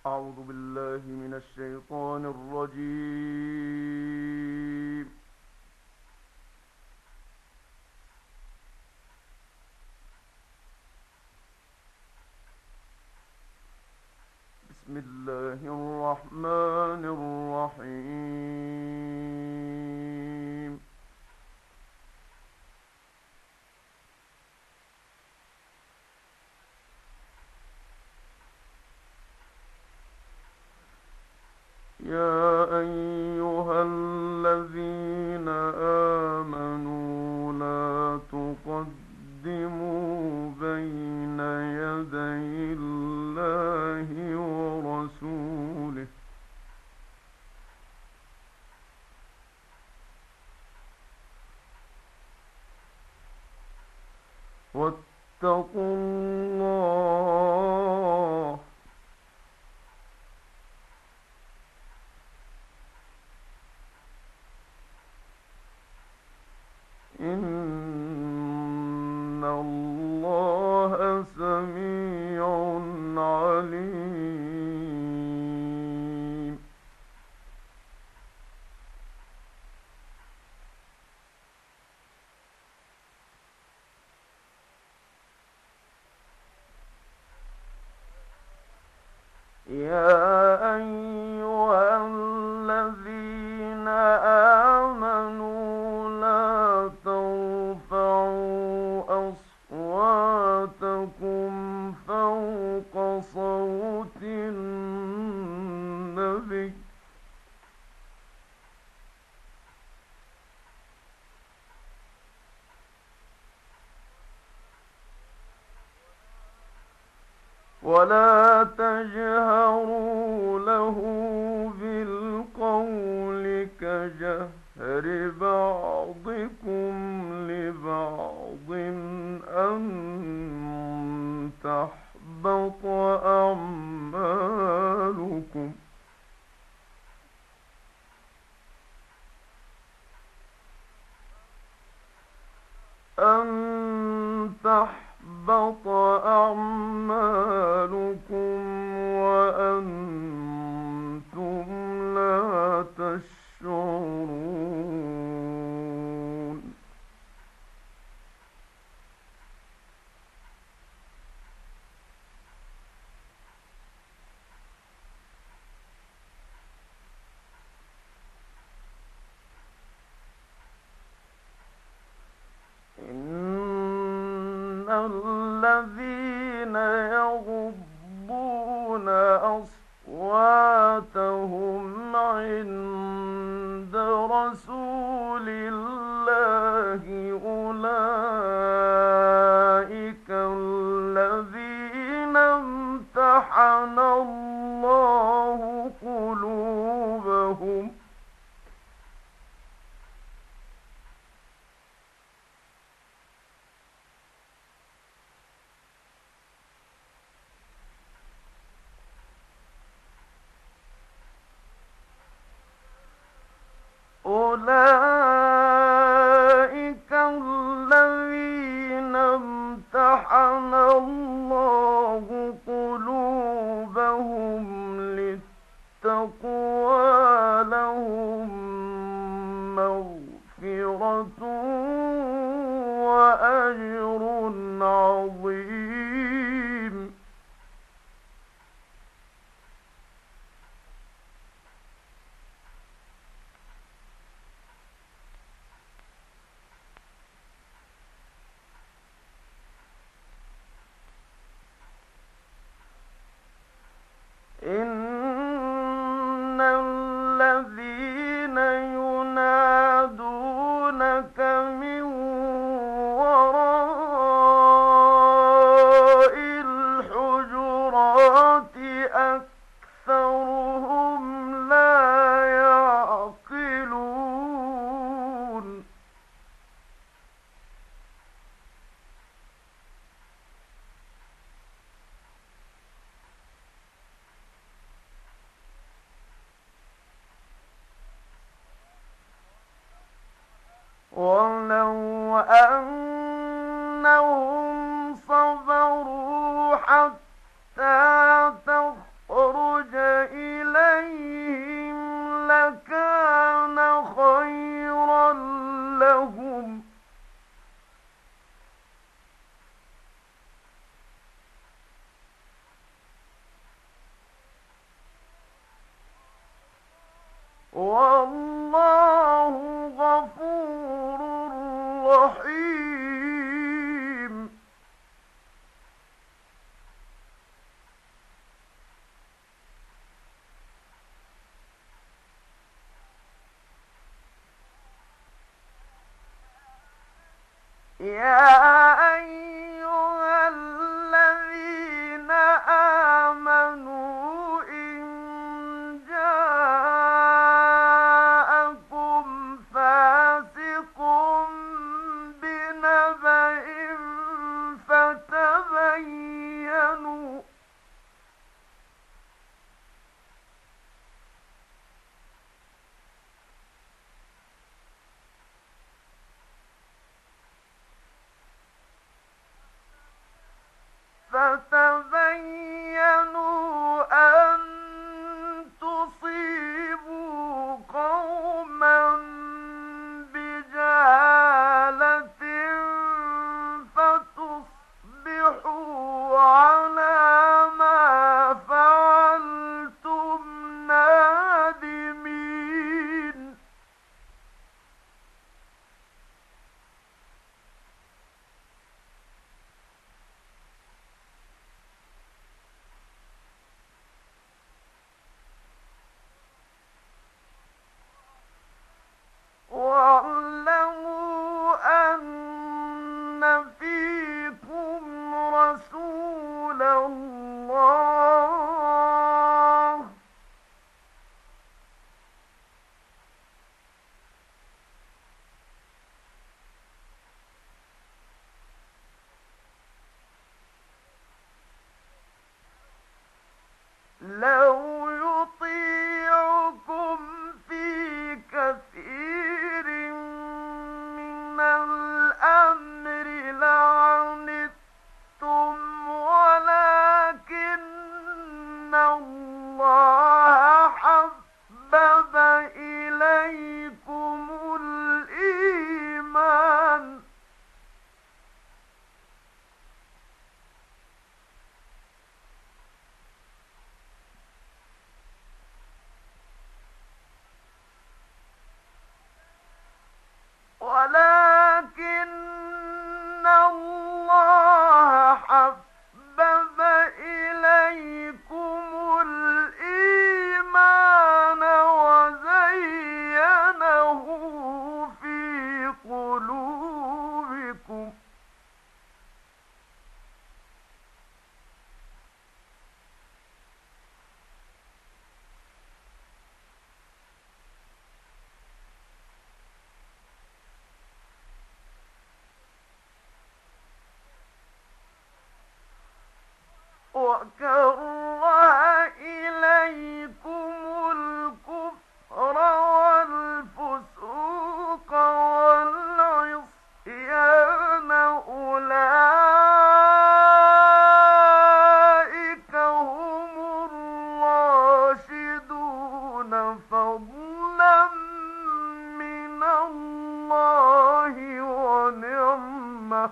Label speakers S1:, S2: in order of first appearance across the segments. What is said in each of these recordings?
S1: أعوذ بالله من الشيطان الرجيم. بسم الله الرحمن الرحيم. يا أيها الذين آمنوا لا تقدموا بين يدي الله ورسوله واتقوا الله إن الله سميع عليم. يا أيها الذين آمنوا لا ترفعوا أصواتكم فوق صوت النبي ولا تجهروا له بالقول كجهر بعضكم لبعض أن تحبط أعمالكم أن تحبط أعمالكم وأنتم لا تشعرون. إن الذين يغضون أصواتهم عند رسول الله أولئك الذين امتحن الله قلوبهم أولئك الذين امتحن الله قلوبهم للتقوى لهم مغفرة وأجر عظيم. إن الذين ينادونك من وراء الحجرات أكثرهم لا يعقلون. ولو أنهم صبروا حتى تخرج يا أيها الذين آمنوا إن جاءكم فاسق بنبأ فتبينوا أن تصيبوا قوما بجهالة فتصبحوا على ما فعلتم نادمين واعلموا أن فيكم رسول الله لو يطيعكم في كثير من الأمر لعنتم ولكن الله حبب إليكم الإيمان ولكن الله حبب إليكم الإيمان وزينه في قلوبكم وكره إليكم الكفر والفسوق والعصيان أولئك هم الراشدون فضلا من الله ونعمة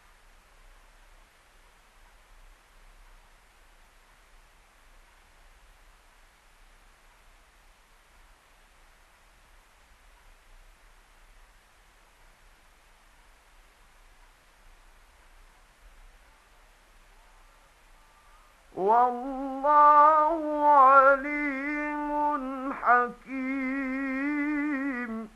S1: والله عليم حكيم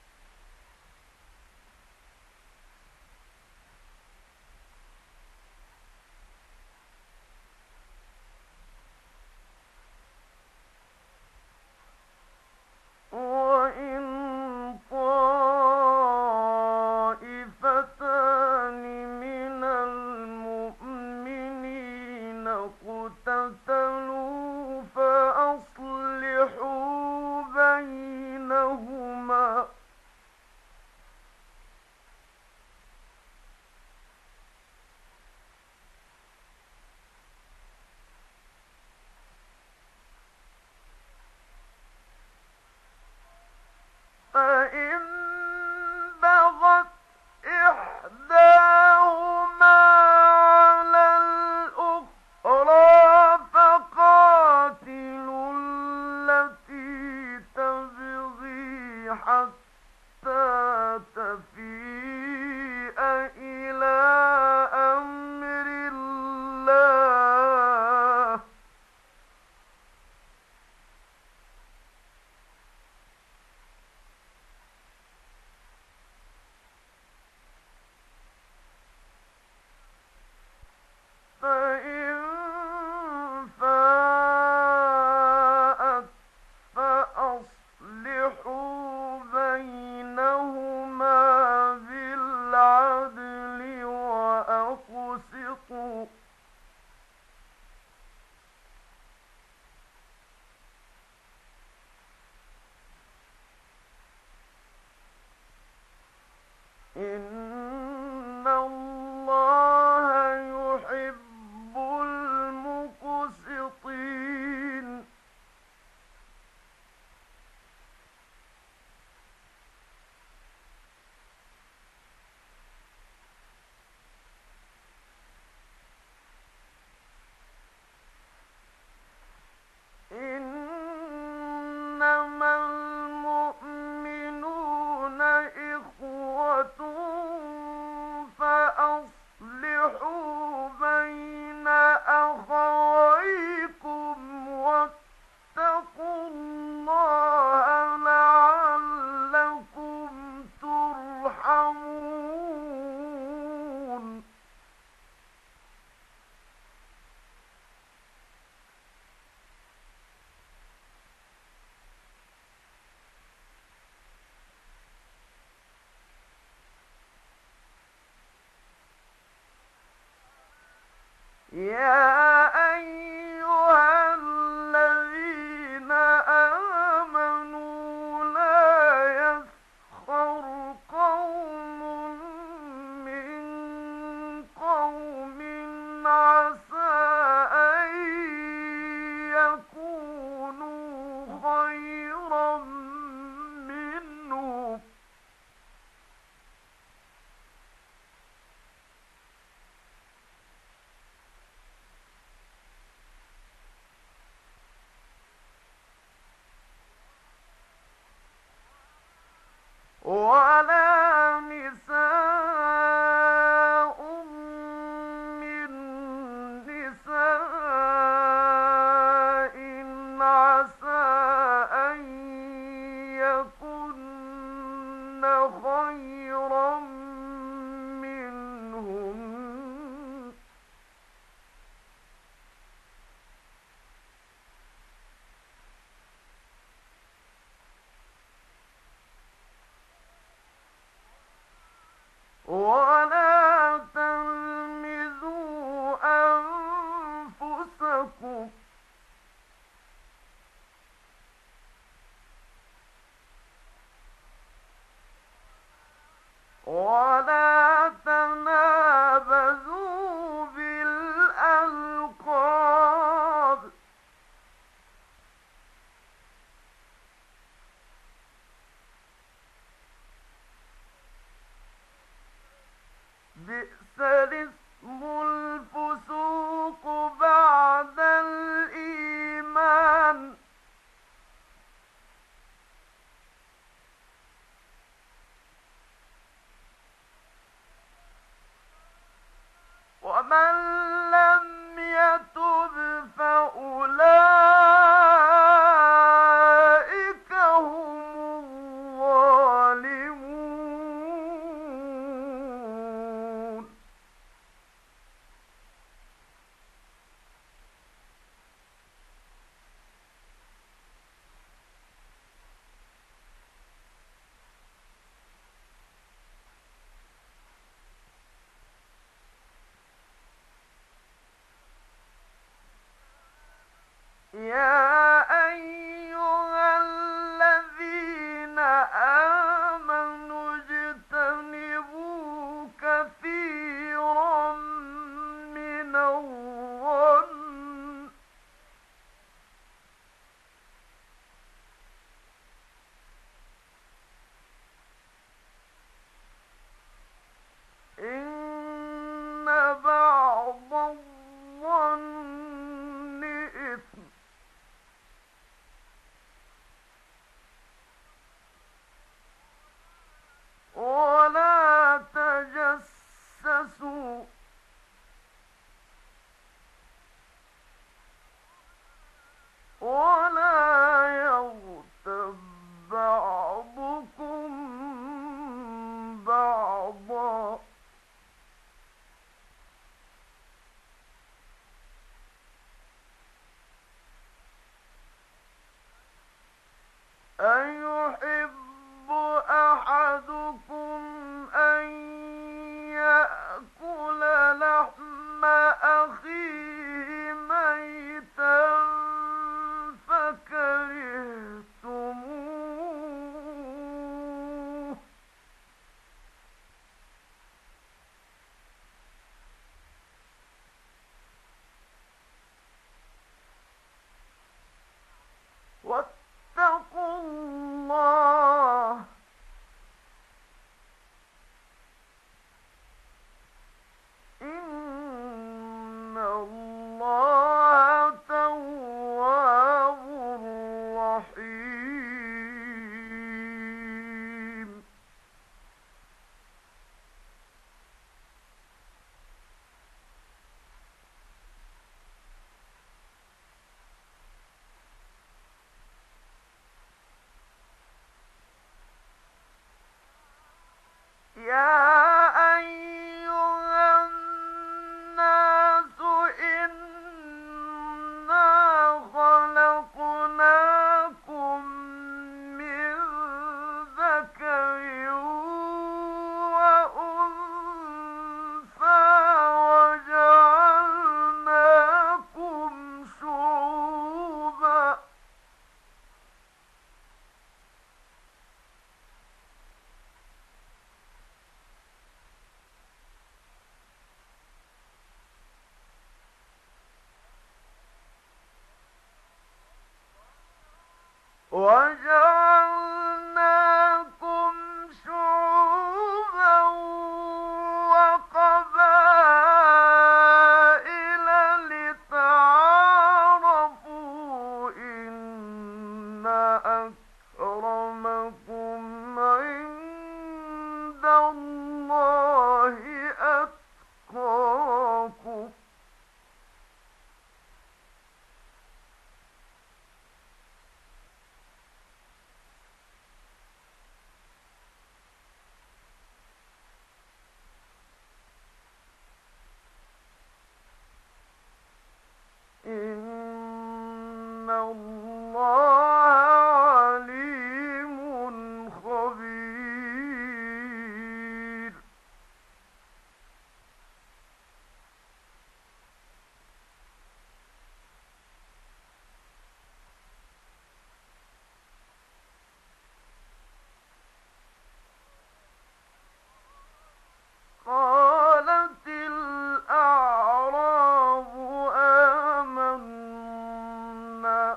S1: وإن طائفتان من المؤمنين اقتتلوا فأصلحوا بينهما فإن بغت إحداهما على الأخرى فقالت أخويكم واتقوا الله لعلكم ترحمون. يا أيها الذين آمنوا لا يسخر قوم من قوم عسى أن يكونوا خيرا منهم ولا نساء من نساء عسى أن يكن خيرا منهن ولا تلمزوا أنفسكم ولا تنابزوا بالألقاب بئس الاسم الفسوق بعد الإيمان ومن لم يتب فأولئك هم الظالمون. يا أيها الذين آمنوا اجتنبوا كثيرا من الظن إن بعض الظن إثم ولا تجسسوا ولا يغتب بعضكم بعضا أيحب أحدكم أن يأكل لحم أخيه ميتا فكرهتموه واتقوا الله إن الله تواب رحيم. وجعلناكم شعوبا وقبائل لتعارفوا إن أكرمكم عند الله أتقاكم. إن الله عليم خبير. قالت الأعراب آمنا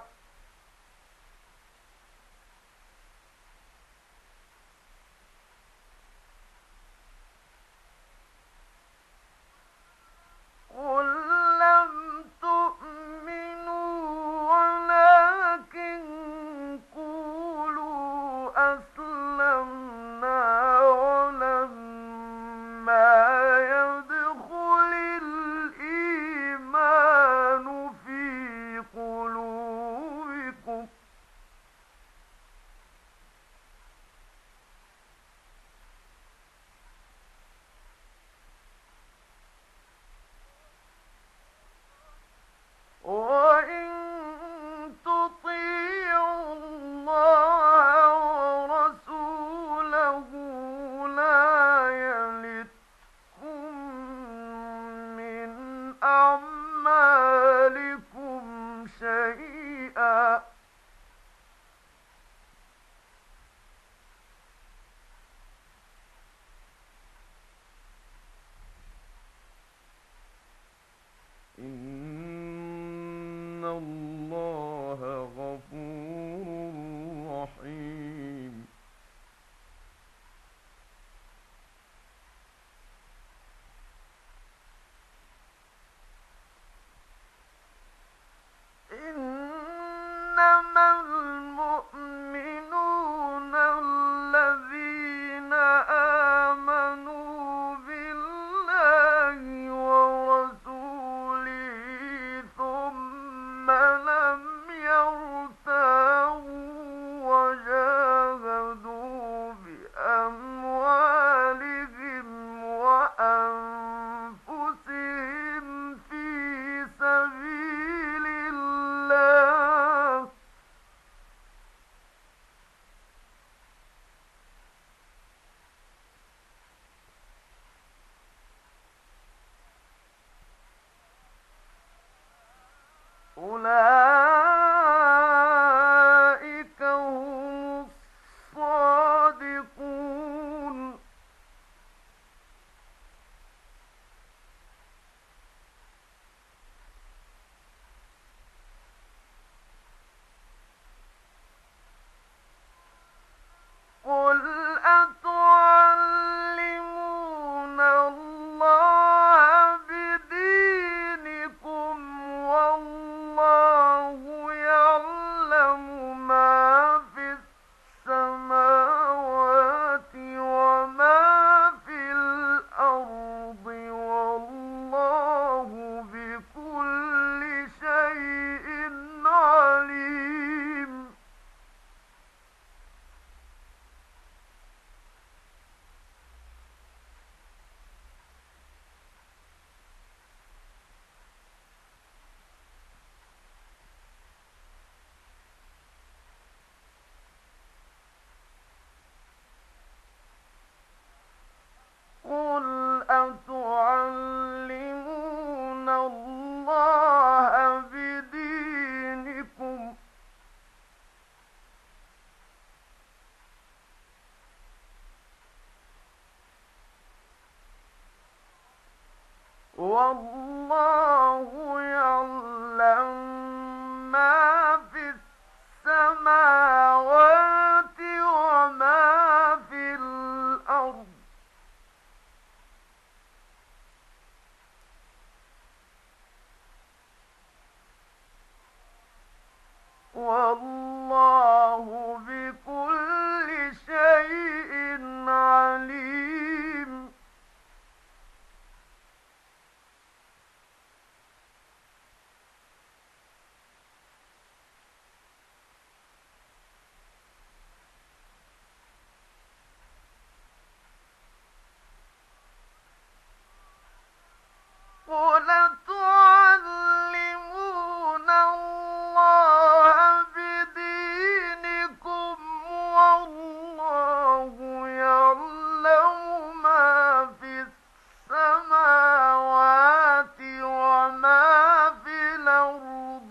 S1: قل لم تؤمنوا ولكن قولوا أسلمنا ولما يدخل الإيمان في قلوبكم وإن تطيعوا الله ورسوله لا يلتكم من أعمالكم شيئا إن الله غفور رحيم. إنما المؤمنون الذين آمنوا بالله ورسوله ثم لم يرتابوا وجاهدوا بأموالهم وأنفسهم في سبيل الله أولئك هم الصادقون. قل أتعلمون الله بدينكم والله والله بكل شيء عليم. قل تعلمون الله بدينكم والله يعلم ما في السماوات وما في الأرض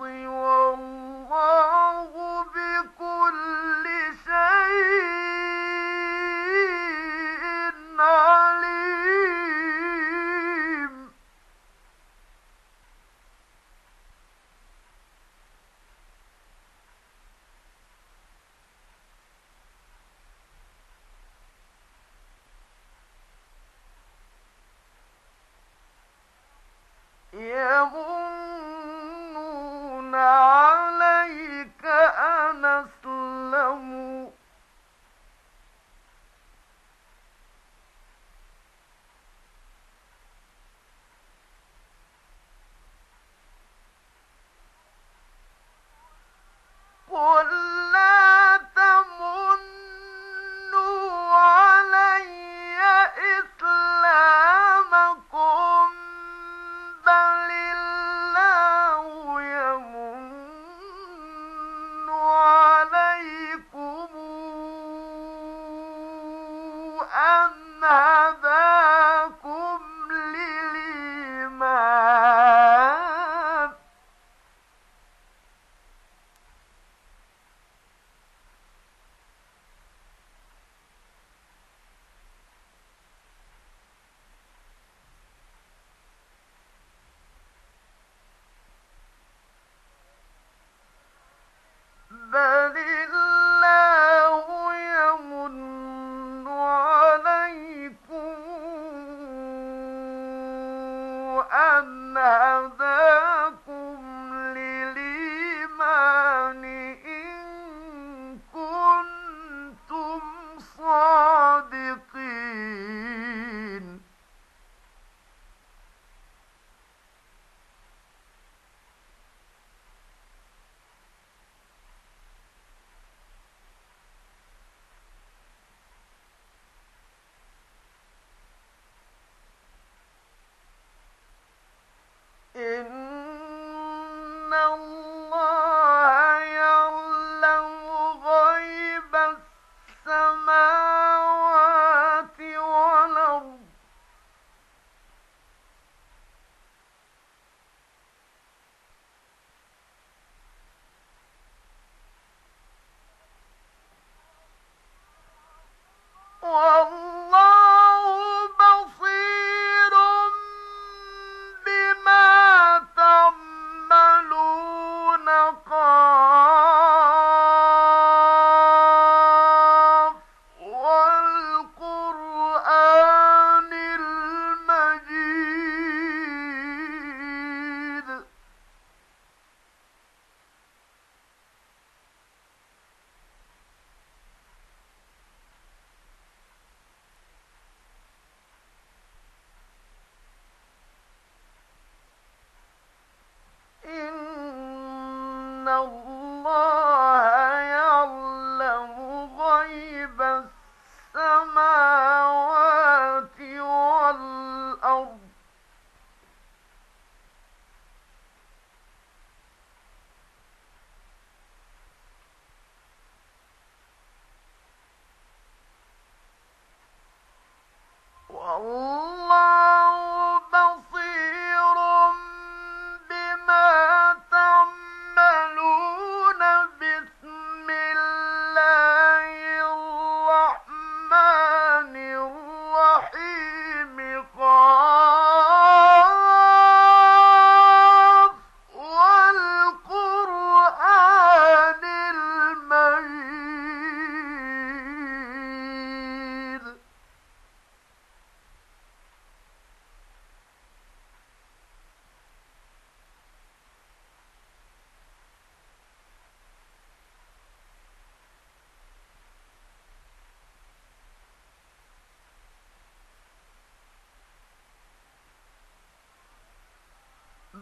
S1: والله بكل شيء عليم. يمنون عليك أن أسلموا قل لا تمنوا علي إسلامكم بل الله يمن عليكم أن هداكم للإيمان. بل الله يمن عليكم أن هداكم للإيمان إن كنتم صادقين. إن الله يعلم غيب السماوات والأرض والله بصير بما تعملون. قاف والقرآن المجيد. إن الله يعلم غيب السماوات والأرض والله بصير بما تعملون.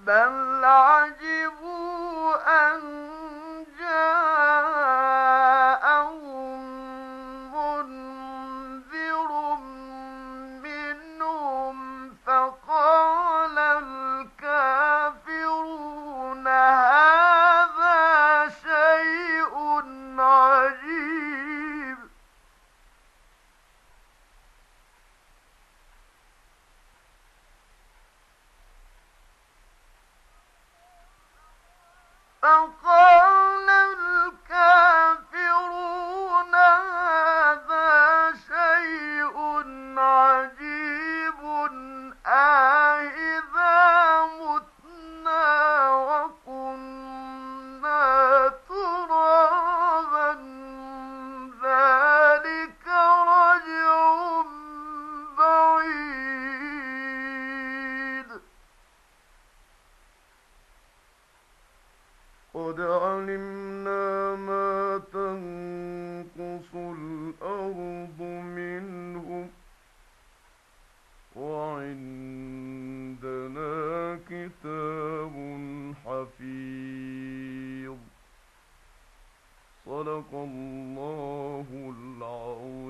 S1: بل عجبوا أن جاءهم منذر منهم فقال الكافرون هذا شيء عجيب. فقال الكافرون هذا شيء عجيب أإذا متنا وكنا ترابا ذلك رجع بعيد. قد علمنا ما تنقص الأرض منهم وعندنا كتاب حفيظ. صدق الله العظيم.